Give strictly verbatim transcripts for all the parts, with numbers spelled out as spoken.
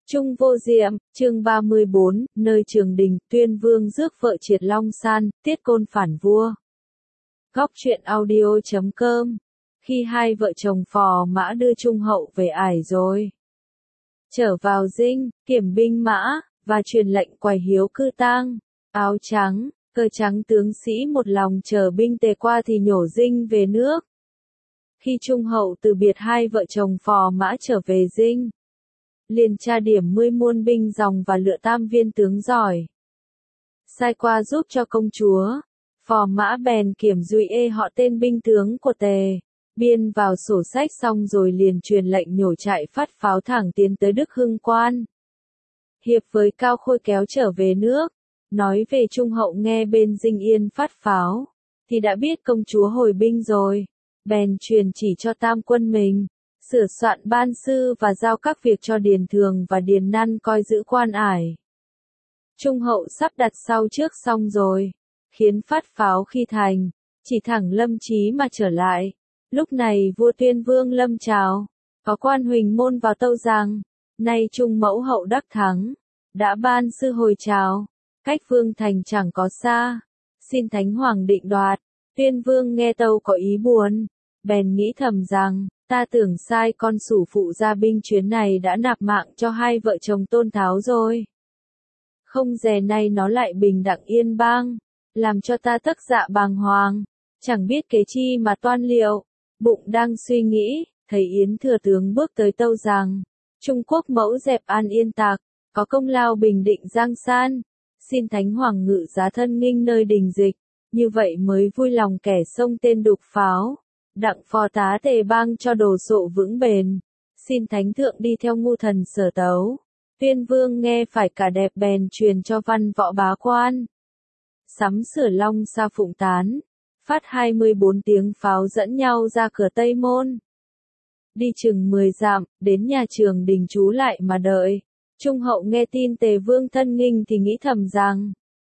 Trung vô diệm, chương ba mươi bốn, nơi trường đình, tuyên vương rước vợ triệt long san, tiết côn phản vua. Góc truyện audio chấm com. Khi hai vợ chồng phò mã đưa Trung hậu về ải rồi. Trở vào dinh, kiểm binh mã, và truyền lệnh quài hiếu cư tang. Áo trắng, cờ trắng tướng sĩ một lòng chờ binh tề qua thì nhổ dinh về nước. Khi Trung hậu từ biệt hai vợ chồng phò mã trở về dinh, liền tra điểm mươi muôn binh dòng và lựa tam viên tướng giỏi, sai qua giúp cho công chúa. Phò mã bèn kiểm dụy ê họ tên binh tướng của tề, biên vào sổ sách xong rồi liền truyền lệnh nhổ trại phát pháo thẳng tiến tới Đức Hưng Quan. Hiệp với Cao Khôi kéo trở về nước, nói về Trung hậu nghe bên dinh yên phát pháo, thì đã biết công chúa hồi binh rồi, bèn truyền chỉ cho tam quân mình sửa soạn ban sư và giao các việc cho Điền Thường và Điền Năn coi giữ quan ải. Trung hậu sắp đặt sau trước xong rồi, khiến phát pháo khi thành, chỉ thẳng Lâm Chí mà trở lại. Lúc này vua Tuyên Vương lâm chào, có quan huỳnh môn vào tâu rằng, nay Trung mẫu hậu đắc thắng, đã ban sư hồi chào, cách vương thành chẳng có xa, xin Thánh Hoàng định đoạt. Tuyên Vương nghe tâu có ý buồn, bèn nghĩ thầm rằng, ta tưởng sai con sủ phụ ra binh chuyến này đã nạp mạng cho hai vợ chồng Tôn Tháo rồi. Không dè nay nó lại bình đẳng yên bang, làm cho ta tức dạ bàng hoàng, chẳng biết kế chi mà toan liệu. Bụng đang suy nghĩ, thấy Yến Thừa Tướng bước tới tâu rằng, Trung Quốc mẫu dẹp an yên tạc, có công lao bình định giang san, xin Thánh Hoàng ngự giá thân nghinh nơi đình dịch, như vậy mới vui lòng kẻ xông tên đục pháo. Đặng phò tá tề bang cho đồ sộ vững bền, xin Thánh Thượng đi theo ngu thần Sở Tấu. Tuyên Vương nghe phải cả đẹp bèn truyền cho văn võ bá quan. Sắm sửa long sa phụng tán, phát hai mươi bốn tiếng pháo dẫn nhau ra cửa Tây Môn. Đi chừng mười dặm, đến nhà trường đình trú lại mà đợi. Trung hậu nghe tin Tề Vương thân nghinh thì nghĩ thầm rằng,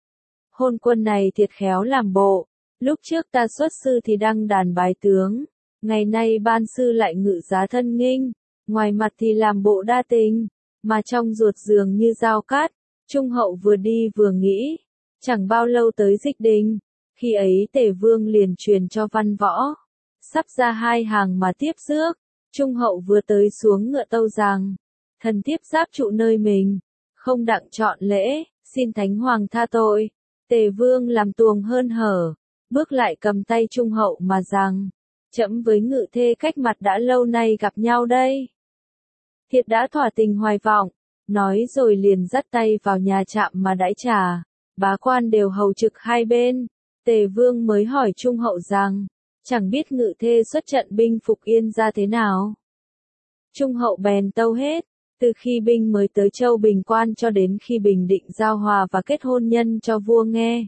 hôn quân này thiệt khéo làm bộ. Lúc trước ta xuất sư thì đăng đàn bái tướng, ngày nay ban sư lại ngự giá thân nghinh, ngoài mặt thì làm bộ đa tình, mà trong ruột dường như dao cát. Trung hậu vừa đi vừa nghĩ, chẳng bao lâu tới dịch đình, khi ấy Tề Vương liền truyền cho văn võ, sắp ra hai hàng mà tiếp rước. Trung hậu vừa tới xuống ngựa tâu rằng, thần tiếp giáp trụ nơi mình, không đặng chọn lễ, xin Thánh Hoàng tha tội. Tề Vương làm tuồng hơn hở, bước lại cầm tay Trung hậu mà rằng, trẫm với ngự thê cách mặt đã lâu nay gặp nhau đây. Thiệt đã thỏa tình hoài vọng, nói rồi liền dắt tay vào nhà trạm mà đãi trà, bá quan đều hầu trực hai bên. Tề Vương mới hỏi Trung hậu rằng, chẳng biết ngự thê xuất trận binh phục yên ra thế nào. Trung hậu bèn tâu hết, từ khi binh mới tới Châu Bình Quan cho đến khi bình định giao hòa và kết hôn nhân cho vua nghe.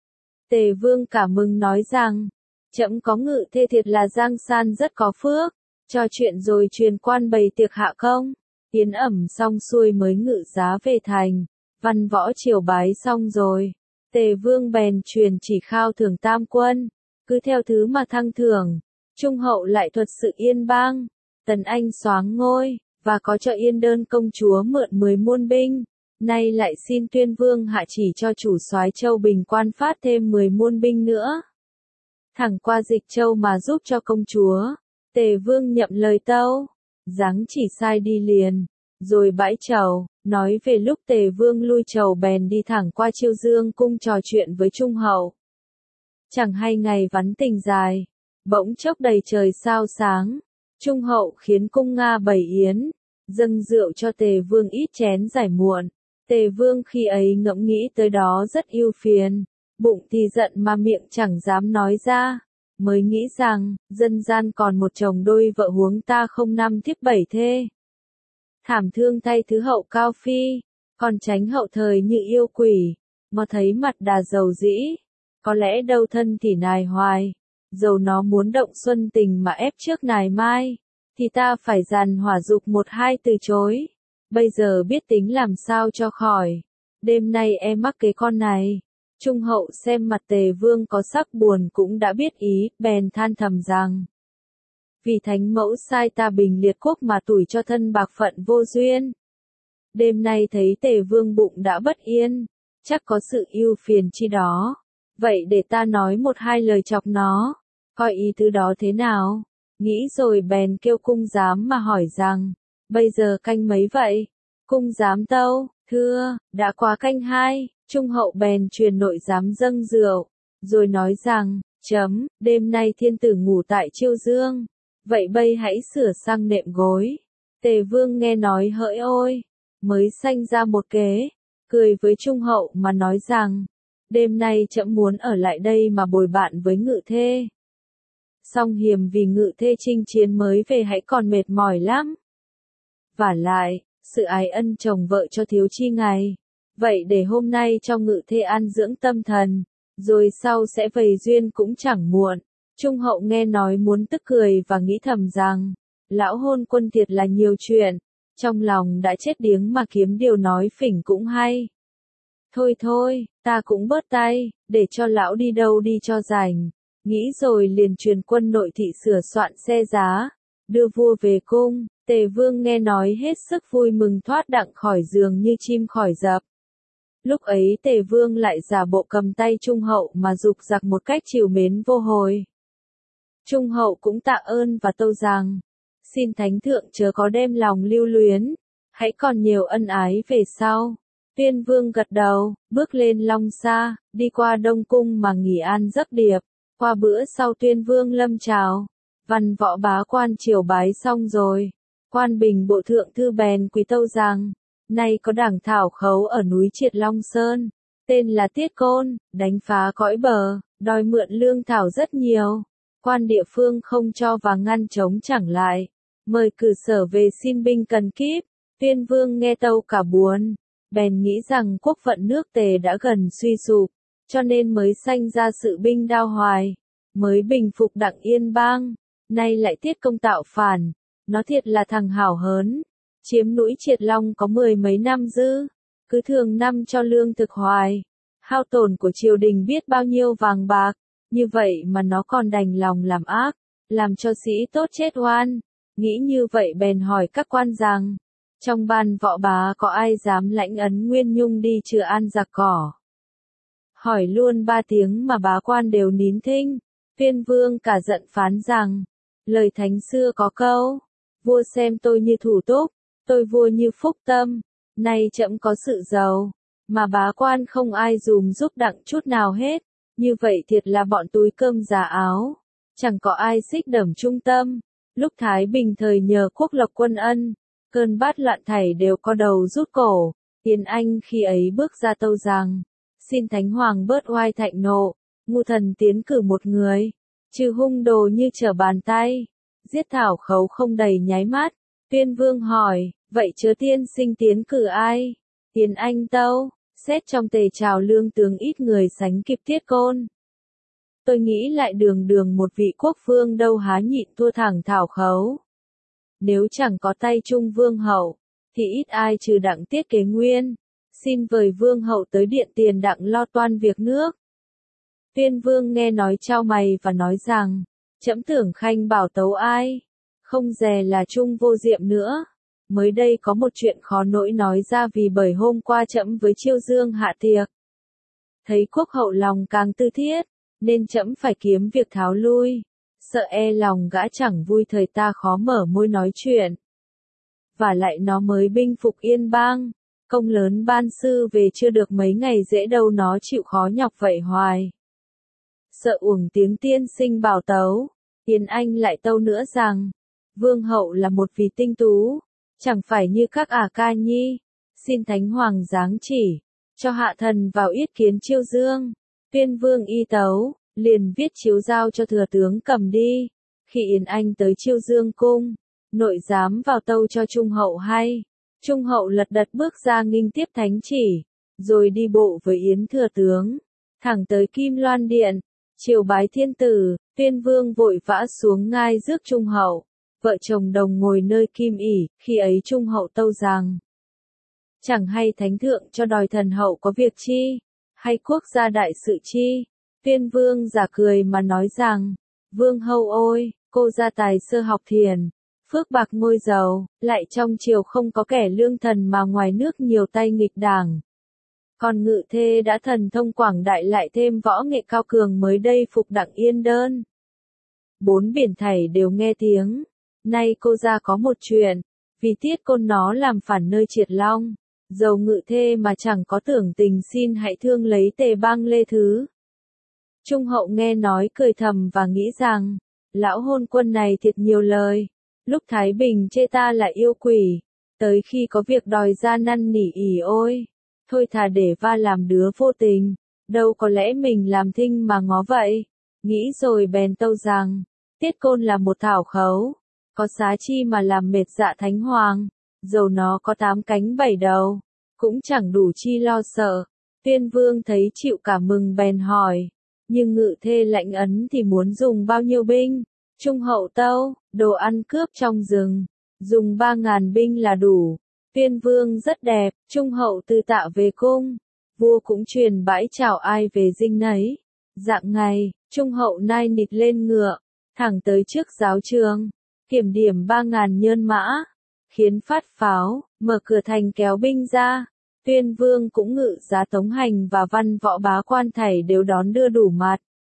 Tề Vương cả mừng nói rằng, trẫm có ngự thê thiệt là giang san rất có phước, trò chuyện rồi truyền quan bày tiệc hạ công, yến ẩm xong xuôi mới ngự giá về thành, văn võ triều bái xong rồi. Tề Vương bèn truyền chỉ khao thưởng tam quân, cứ theo thứ mà thăng thưởng. Trung hậu lại thuật sự yên bang, Tần Anh soáng ngôi, và có cho Yên Đơn công chúa mượn mười muôn binh. Nay lại xin Tuyên Vương hạ chỉ cho chủ soái Châu Bình Quan phát thêm mười muôn binh nữa, thẳng qua Dịch Châu mà giúp cho công chúa. Tề Vương nhậm lời tâu, giáng chỉ sai đi liền, rồi bãi trầu. Nói về lúc Tề Vương lui trầu bèn đi thẳng qua Chiêu Dương cung trò chuyện với Trung hậu. Chẳng hay ngày vắn tình dài, bỗng chốc đầy trời sao sáng. Trung hậu khiến cung Nga bày yến, dâng rượu cho Tề Vương ít chén giải muộn. Tề Vương khi ấy ngẫm nghĩ tới đó rất ưu phiền, bụng thì giận mà miệng chẳng dám nói ra, mới nghĩ rằng, dân gian còn một chồng đôi vợ huống ta không năm thiếp bảy thê. Thảm thương thay thứ hậu Cao Phi, còn tránh hậu thời như yêu quỷ, mà thấy mặt đà dầu dĩ, có lẽ đâu thân thì nài hoài, dầu nó muốn động xuân tình mà ép trước nài mai, thì ta phải dàn hỏa dục một hai từ chối. Bây giờ biết tính làm sao cho khỏi. Đêm nay em mắc cái con này. Trung hậu xem mặt Tề Vương có sắc buồn cũng đã biết ý, bèn than thầm rằng, vì thánh mẫu sai ta bình liệt quốc mà tủi cho thân bạc phận vô duyên. Đêm nay thấy tề vương bụng đã bất yên, chắc có sự ưu phiền chi đó. Vậy để ta nói một hai lời chọc nó, coi ý tứ đó thế nào. Nghĩ rồi bèn kêu cung giám mà hỏi rằng, bây giờ canh mấy vậy? Cung giám tâu, thưa, đã quá canh hai. Trung hậu bèn truyền nội giám dâng rượu, rồi nói rằng, chấm, đêm nay thiên tử ngủ tại Chiêu Dương, vậy bây hãy sửa sang nệm gối. Tề vương nghe nói hỡi ôi, mới sanh ra một kế, cười với Trung hậu mà nói rằng, đêm nay trẫm muốn ở lại đây mà bồi bạn với ngự thê. Song hiềm vì ngự thê chinh chiến mới về hãy còn mệt mỏi lắm. Vả lại, sự ái ân chồng vợ cho thiếu chi ngày. Vậy để hôm nay cho ngự thê an dưỡng tâm thần, rồi sau sẽ vầy duyên cũng chẳng muộn. Trung hậu nghe nói muốn tức cười và nghĩ thầm rằng, lão hôn quân thiệt là nhiều chuyện, trong lòng đã chết điếng mà kiếm điều nói phỉnh cũng hay. Thôi thôi, ta cũng bớt tay, để cho lão đi đâu đi cho rảnh. Nghĩ rồi liền truyền quân nội thị sửa soạn xe giá, đưa vua về cung. Tề vương nghe nói hết sức vui mừng thoát đặng khỏi giường như chim khỏi dập. Lúc ấy tề vương lại giả bộ cầm tay Trung hậu mà dục giặc một cách trìu mến vô hồi. Trung hậu cũng tạ ơn và tâu rằng, xin thánh thượng chớ có đem lòng lưu luyến, hãy còn nhiều ân ái về sau. Tuyên vương gật đầu, bước lên Long Sa, đi qua Đông Cung mà nghỉ an giấc điệp. Qua bữa sau Tuyên vương lâm chào, văn võ bá quan triều bái xong rồi. Quan bình bộ thượng thư bèn quý tâu rằng, nay có đảng thảo khấu ở núi Triệt Long Sơn, tên là Tiết Côn, đánh phá cõi bờ, đòi mượn lương thảo rất nhiều. Quan địa phương không cho và ngăn chống chẳng lại, mời cử sở về xin binh cần kíp. Tuyên vương nghe tâu cả buồn, bèn nghĩ rằng quốc vận nước Tề đã gần suy sụp, cho nên mới sanh ra sự binh đao hoài, mới bình phục đặng yên bang, nay lại Tiết công tạo phản, nó thiệt là thằng hảo hớn, chiếm núi Triệt Long có mười mấy năm dư, cứ thường năm cho lương thực hoài, hao tổn của triều đình biết bao nhiêu vàng bạc, như vậy mà nó còn đành lòng làm ác, làm cho sĩ tốt chết oan. Nghĩ như vậy bèn hỏi các quan rằng, trong ban võ bá có ai dám lãnh ấn Nguyên Nhung đi chừa an giặc cỏ? Hỏi luôn ba tiếng mà bá quan đều nín thinh. Tuyên vương cả giận phán rằng, lời thánh xưa có câu, vua xem tôi như thủ túc, tôi vua như phúc tâm, nay trẫm có sự giàu, mà bá quan không ai dùm giúp đặng chút nào hết, như vậy thiệt là bọn túi cơm giả áo, chẳng có ai xích đẩm trung tâm. Lúc Thái Bình thời nhờ quốc lộc quân ân, cơn bát loạn thảy đều co đầu rút cổ. Tiến Anh khi ấy bước ra tâu rằng, xin Thánh Hoàng bớt oai thạnh nộ, ngu thần tiến cử một người, trừ hung đồ như trở bàn tay, giết thảo khấu không đầy nháy mắt. Tuyên vương hỏi, vậy chớ tiên sinh tiến cử ai? Tiến Anh tâu, xét trong Tề trào lương tướng ít người sánh kịp Tiết Côn. Tôi nghĩ lại đường đường một vị quốc vương đâu há nhịn thua thẳng thảo khấu. Nếu chẳng có tay Trung vương hậu, thì ít ai trừ đặng Tiết Kế Nguyên, xin vời vương hậu tới điện tiền đặng lo toan việc nước. Tuyên vương nghe nói chau mày và nói rằng, trẫm tưởng khanh bảo tấu ai, không dè là Trung vô diệm nữa. Mới đây có một chuyện khó nỗi nói ra vì bởi hôm qua trẫm với Chiêu Dương hạ tiệc. Thấy quốc hậu lòng càng tư thiết, nên trẫm phải kiếm việc tháo lui, sợ e lòng gã chẳng vui thời ta khó mở môi nói chuyện. Và lại nó mới binh phục yên bang, công lớn ban sư về chưa được mấy ngày dễ đâu nó chịu khó nhọc vậy hoài. Sợ uổng tiếng tiên sinh bảo tấu, Tiến Anh lại tâu nữa rằng, vương hậu là một vị tinh tú, chẳng phải như các ả ca nhi, xin Thánh Hoàng giáng chỉ, cho hạ thần vào yết kiến Chiêu Dương. Tuyên vương y tấu, liền viết chiếu giao cho thừa tướng cầm đi. Khi Yến Anh tới Chiêu Dương cung, nội giám vào tâu cho Trung hậu hay. Trung hậu lật đật bước ra nghinh tiếp thánh chỉ, rồi đi bộ với Yến thừa tướng, thẳng tới Kim Loan Điện, triều bái thiên tử. Tuyên vương vội vã xuống ngai rước Trung hậu, vợ chồng đồng ngồi nơi kim ỷ. Khi ấy Trung hậu tâu rằng, chẳng hay thánh thượng cho đòi thần hậu có việc chi, hay quốc gia đại sự chi? Tuyên vương giả cười mà nói rằng, vương hậu ôi, cô gia tài sơ học thiền, phước bạc ngôi giàu, lại trong triều không có kẻ lương thần mà ngoài nước nhiều tay nghịch đảng. Còn Ngự Thê đã thần thông quảng đại lại thêm võ nghệ cao cường mới đây phục đặng Yên Đơn. Bốn biển thảy đều nghe tiếng. Nay cô ra có một chuyện, vì Tiết Côn nó làm phản nơi Triệt Long, dầu Ngự Thê mà chẳng có tưởng tình xin hãy thương lấy Tề Bang Lê Thứ. Trung Hậu nghe nói cười thầm và nghĩ rằng, lão hôn quân này thiệt nhiều lời, lúc Thái Bình chê ta là yêu quỷ, tới khi có việc đòi ra năn nỉ ỉ ôi, thôi thà để va làm đứa vô tình, đâu có lẽ mình làm thinh mà ngó vậy. Nghĩ rồi bèn tâu rằng, Tiết Côn là một thảo khấu, có xá chi mà làm mệt dạ thánh hoàng, dầu nó có tám cánh bảy đầu, cũng chẳng đủ chi lo sợ. Tuyên Vương thấy chịu cả mừng bèn hỏi, nhưng Ngự Thê lãnh ấn thì muốn dùng bao nhiêu binh? Trung Hậu tâu, đồ ăn cướp trong rừng, dùng ba ngàn binh là đủ. Tuyên Vương rất đẹp, Trung Hậu từ tạ về cung, vua cũng truyền bãi chào ai về dinh nấy. Dạng ngày, Trung Hậu nai nịt lên ngựa, thẳng tới trước giáo trường, kiểm điểm ba ngàn nhơn mã, khiến phát pháo, mở cửa thành kéo binh ra. Tuyên Vương cũng ngự giá Tống Hành và văn võ bá quan thảy đều đón đưa đủ mặt.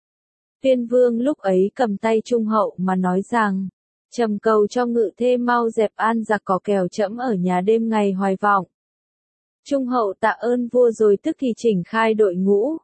Tuyên Vương lúc ấy cầm tay Trung Hậu mà nói rằng, trầm cầu cho Ngự Thê mau dẹp an giặc cỏ kèo trẫm ở nhà đêm ngày hoài vọng. Trung Hậu tạ ơn vua rồi tức thì chỉnh khai đội ngũ,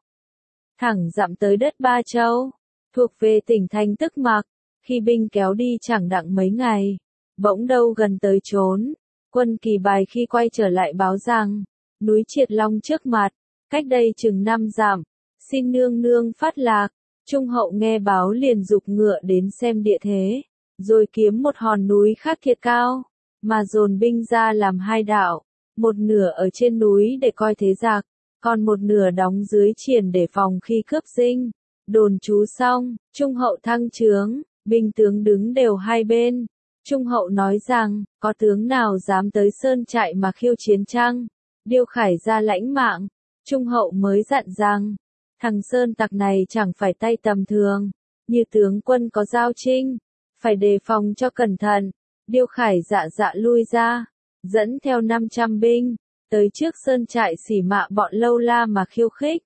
thẳng dặm tới đất Ba Châu, thuộc về tỉnh thành Tức Mặc. Khi binh kéo đi chẳng đặng mấy ngày, bỗng đâu gần tới chốn, quân Kỳ Bài khi quay trở lại báo rằng, núi Triệt Long trước mặt, cách đây chừng năm dặm, xin nương nương phát lạc. Trung Hậu nghe báo liền giục ngựa đến xem địa thế, rồi kiếm một hòn núi khác thiệt cao, mà dồn binh ra làm hai đạo, một nửa ở trên núi để coi thế giặc, còn một nửa đóng dưới triền để phòng khi cướp dinh. Đồn trú xong, Trung Hậu thăng trướng, binh tướng đứng đều hai bên. Trung Hậu nói rằng, có tướng nào dám tới sơn trại mà khiêu chiến chăng? Điêu Khải ra lãnh mạng. Trung Hậu mới dặn rằng, thằng sơn tặc này chẳng phải tay tầm thường, như tướng quân có giao trinh, phải đề phòng cho cẩn thận. Điêu Khải dạ dạ lui ra, dẫn theo năm trăm binh, tới trước sơn trại xỉ mạ bọn Lâu La mà khiêu khích.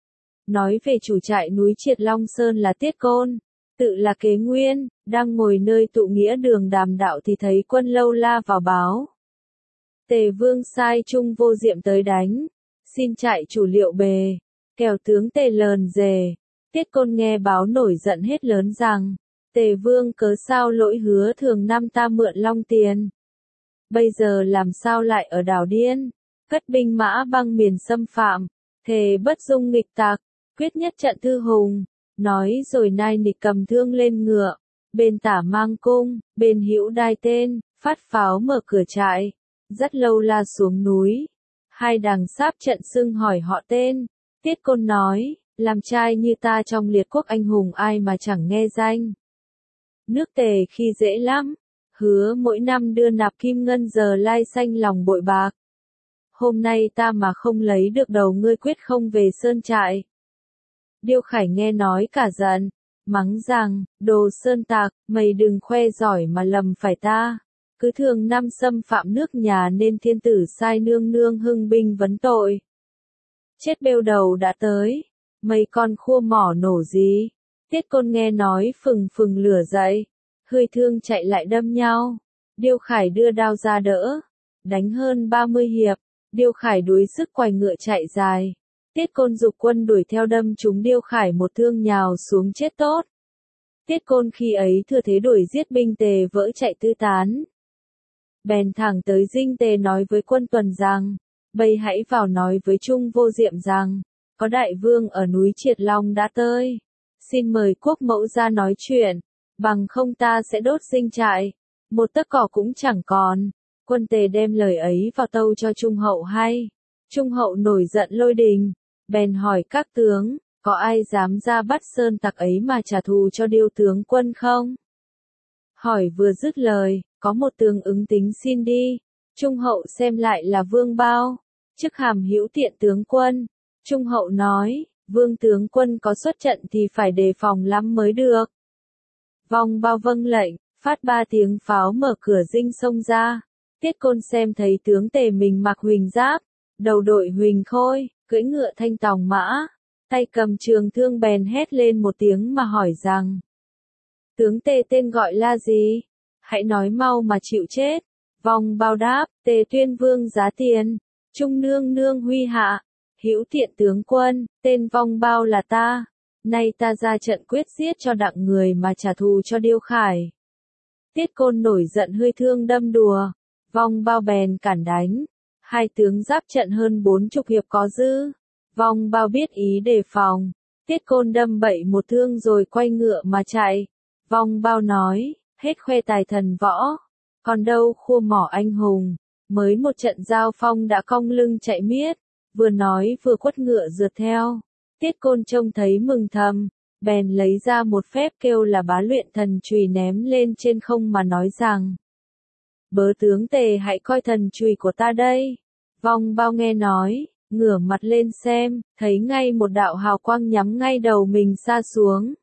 Nói về chủ trại núi Triệt Long Sơn là Tiết Côn, tự là Kế Nguyên, đang ngồi nơi tụ nghĩa đường đàm đạo thì thấy quân Lâu La vào báo. Tề Vương sai Trung Vô Diệm tới đánh, xin trại chủ liệu bề, kẻo tướng Tề lờn dề. Tiết Côn nghe báo nổi giận hết lớn rằng, Tề Vương cớ sao lỗi hứa thường năm ta mượn long tiền. Bây giờ làm sao lại ở đảo điên, cất binh mã băng miền xâm phạm, thề bất dung nghịch tặc, quyết nhất trận thư hùng. Nói rồi nai nịch cầm thương lên ngựa, bên tả mang cung, bên hữu đai tên, phát pháo mở cửa trại, dắt Lâu La xuống núi. Hai đằng sáp trận xưng hỏi họ tên. Tiết Côn nói, làm trai như ta trong liệt quốc anh hùng ai mà chẳng nghe danh. Nước Tề khi dễ lắm, hứa mỗi năm đưa nạp kim ngân giờ lai xanh lòng bội bạc. Hôm nay ta mà không lấy được đầu ngươi quyết không về sơn trại. Điêu Khải nghe nói cả giận, mắng rằng, đồ sơn tặc, mày đừng khoe giỏi mà lầm phải ta. Cứ thường năm xâm phạm nước nhà nên thiên tử sai nương nương hưng binh vấn tội. Chết bêu đầu đã tới, mấy con khua mỏ nổ gì. Tiết Côn nghe nói phừng phừng lửa dậy, hơi thương chạy lại đâm nhau. Điêu Khải đưa đao ra đỡ, đánh hơn ba mươi hiệp, Điêu Khải đuối sức quay ngựa chạy dài. Tiết Côn giục quân đuổi theo đâm trúng Điêu Khải một thương nhào xuống chết tốt. Tiết Côn khi ấy thừa thế đuổi giết binh Tề vỡ chạy tứ tán. Bèn thẳng tới dinh Tề nói với quân tuần rằng, bây hãy vào nói với Trung Vô Diệm rằng, có đại vương ở núi Triệt Long đã tới, xin mời quốc mẫu ra nói chuyện, bằng không ta sẽ đốt dinh trại, một tấc cỏ cũng chẳng còn. Quân Tề đem lời ấy vào tâu cho Trung Hậu hay. Trung Hậu nổi giận lôi đình, bèn hỏi các tướng, có ai dám ra bắt sơn tặc ấy mà trả thù cho Điêu tướng quân không? Hỏi vừa dứt lời, có một tướng ứng tính xin đi. Trung Hậu xem lại là Vương Bao, chức hàm hữu tiện tướng quân. Trung Hậu nói, Vương tướng quân có xuất trận thì phải đề phòng lắm mới được. Vong Bao vâng lệnh, Phát ba tiếng pháo mở cửa dinh xông ra. Tiết Côn xem thấy tướng Tề mình mặc huỳnh giáp, đầu đội huỳnh khôi, cưỡi ngựa thanh tòng mã, tay cầm trường thương bèn hét lên một tiếng mà hỏi rằng: tướng Tề tên gọi là gì? Hãy nói mau mà chịu chết. Vong Bao đáp: Tề Tuyên Vương giá tiền, Trung nương nương huy hạ, hữu thiện tướng quân, tên Vong Bao là ta. Nay ta ra trận quyết giết cho đặng người mà trả thù cho Điêu Khải. Tiết Côn nổi giận hơi thương đâm đùa, Vong Bao bèn cản đánh. Hai tướng giáp trận hơn bốn chục hiệp có dư. Vong Bao biết ý đề phòng. Tiết Côn đâm bậy một thương rồi quay ngựa mà chạy. Vong Bao nói: hết khoe tài thần võ, còn đâu khua mỏ anh hùng. Mới một trận giao phong đã cong lưng chạy miết. Vừa nói vừa quất ngựa rượt theo. Tiết Côn trông thấy mừng thầm, bèn lấy ra một phép kêu là Bá Luyện Thần Chùy ném lên trên không mà nói rằng: bớ tướng Tề hãy coi thần chùy của ta đây. Vong Bao nghe nói, ngửa mặt lên xem, thấy ngay một đạo hào quang nhắm ngay đầu mình sa xuống.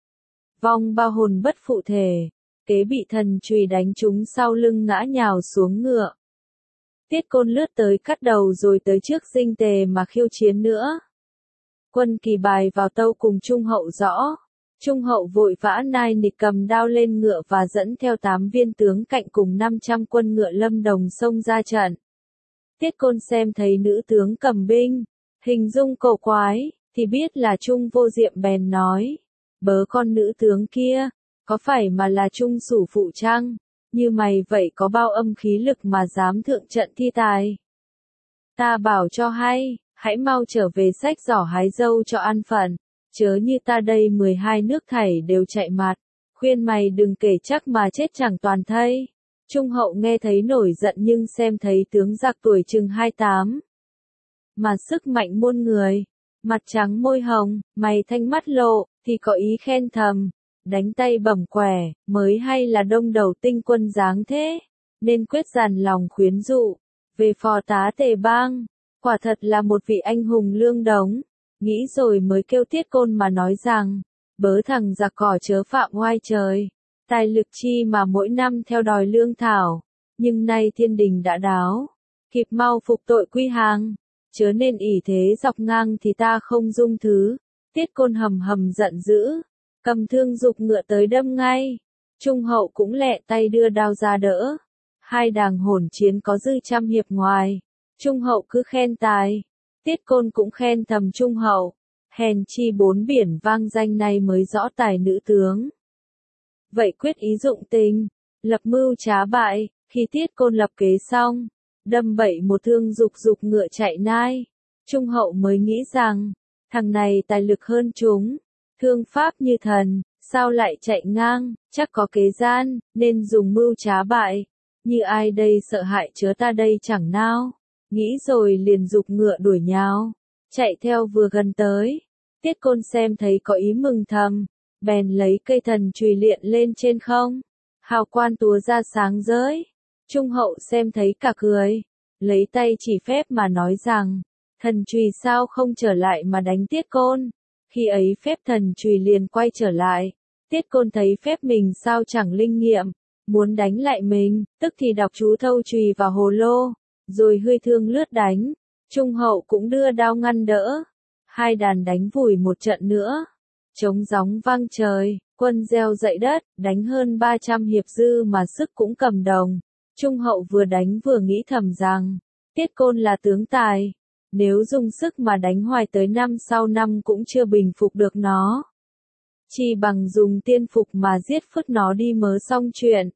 Vong Bao hồn bất phụ thể, kế bị thần chùy đánh trúng sau lưng ngã nhào xuống ngựa. Tiết Côn lướt tới cắt đầu rồi tới trước dinh Tề mà khiêu chiến nữa. Quân Kỳ bài vào tâu cùng Trung Hậu rõ. Trung Hậu vội vã nai nịch cầm đao lên ngựa và dẫn theo tám viên tướng cạnh cùng năm trăm quân ngựa lâm đồng xông ra trận. Tiết Côn xem thấy nữ tướng cầm binh, hình dung cổ quái, thì biết là Trung Vô Diệm bèn nói: bớ con nữ tướng kia, có phải mà là Trung Sủ Phụ chăng? Như mày vậy có bao âm khí lực mà dám thượng trận thi tài? Ta bảo cho hay, hãy mau trở về xách giỏ hái dâu cho an phận, chớ như ta đây mười hai nước thảy đều chạy mặt, khuyên mày đừng kể chắc mà chết chẳng toàn thây. Trung Hậu nghe thấy nổi giận nhưng xem thấy tướng giặc tuổi chừng hai tám, mà sức mạnh muôn người, mặt trắng môi hồng, mày thanh mắt lộ, thì có ý khen thầm, đánh tay bẩm quẻ, mới hay là đông đầu tinh quân dáng thế, nên quyết dàn lòng khuyến dụ, về phò tá Tề bang, quả thật là một vị anh hùng lương đống. Nghĩ rồi mới kêu Tiết Côn mà nói rằng: bớ thằng giặc cỏ chớ phạm oai trời, tài lực chi mà mỗi năm theo đòi lương thảo, nhưng nay thiên đình đã đáo, kịp mau phục tội quy hàng, chớ nên ỷ thế dọc ngang thì ta không dung thứ. Tiết Côn hầm hầm giận dữ, cầm thương giục ngựa tới đâm ngay. Trung Hậu cũng lẹ tay đưa đao ra đỡ. Hai đàng hỗn chiến có dư trăm hiệp ngoài. Trung Hậu cứ khen tài, Tiết Côn cũng khen thầm Trung Hậu, hèn chi bốn biển vang danh này mới rõ tài nữ tướng. Vậy quyết ý dụng tình, lập mưu trá bại, khi Tiết Côn lập kế xong, đâm bậy một thương dục dục ngựa chạy nai. Trung Hậu mới nghĩ rằng, thằng này tài lực hơn chúng, thương pháp như thần, sao lại chạy ngang, chắc có kế gian, nên dùng mưu trá bại. Như ai đây sợ hại chớ ta đây chẳng nào. Nghĩ rồi liền giục ngựa đuổi nhào, chạy theo vừa gần tới. Tiết Côn xem thấy có ý mừng thầm, bèn lấy cây thần chùy liệng lên trên không, hào quang túa ra sáng rới. Trung Hậu xem thấy cả cười, lấy tay chỉ phép mà nói rằng: thần chùy sao không trở lại mà đánh Tiết Côn. Khi ấy phép thần chùy liền quay trở lại. Tiết Côn thấy phép mình sao chẳng linh nghiệm, muốn đánh lại mình, tức thì đọc chú thâu chùy vào hồ lô, rồi hơi thương lướt đánh. Trung Hậu cũng đưa đao ngăn đỡ. Hai đàn đánh vùi một trận nữa. Trống gióng vang trời, quân gieo dậy đất, đánh hơn ba trăm hiệp dư mà sức cũng cầm đồng. Trung Hậu vừa đánh vừa nghĩ thầm rằng, Tiết Côn là tướng tài. Nếu dùng sức mà đánh hoài tới năm sau năm cũng chưa bình phục được nó. Chỉ bằng dùng tiên phục mà giết phứt nó đi mớ xong chuyện.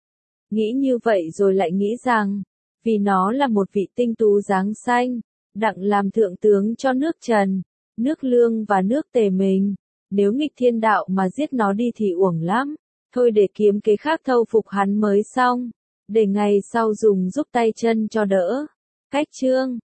Nghĩ như vậy rồi lại nghĩ rằng, vì nó là một vị tinh tú dáng xanh, đặng làm thượng tướng cho nước Trần, nước Lương và nước Tề mình. Nếu nghịch thiên đạo mà giết nó đi thì uổng lắm. Thôi để kiếm kế khác thâu phục hắn mới xong. Để ngày sau dùng giúp tay chân cho đỡ. Cách chương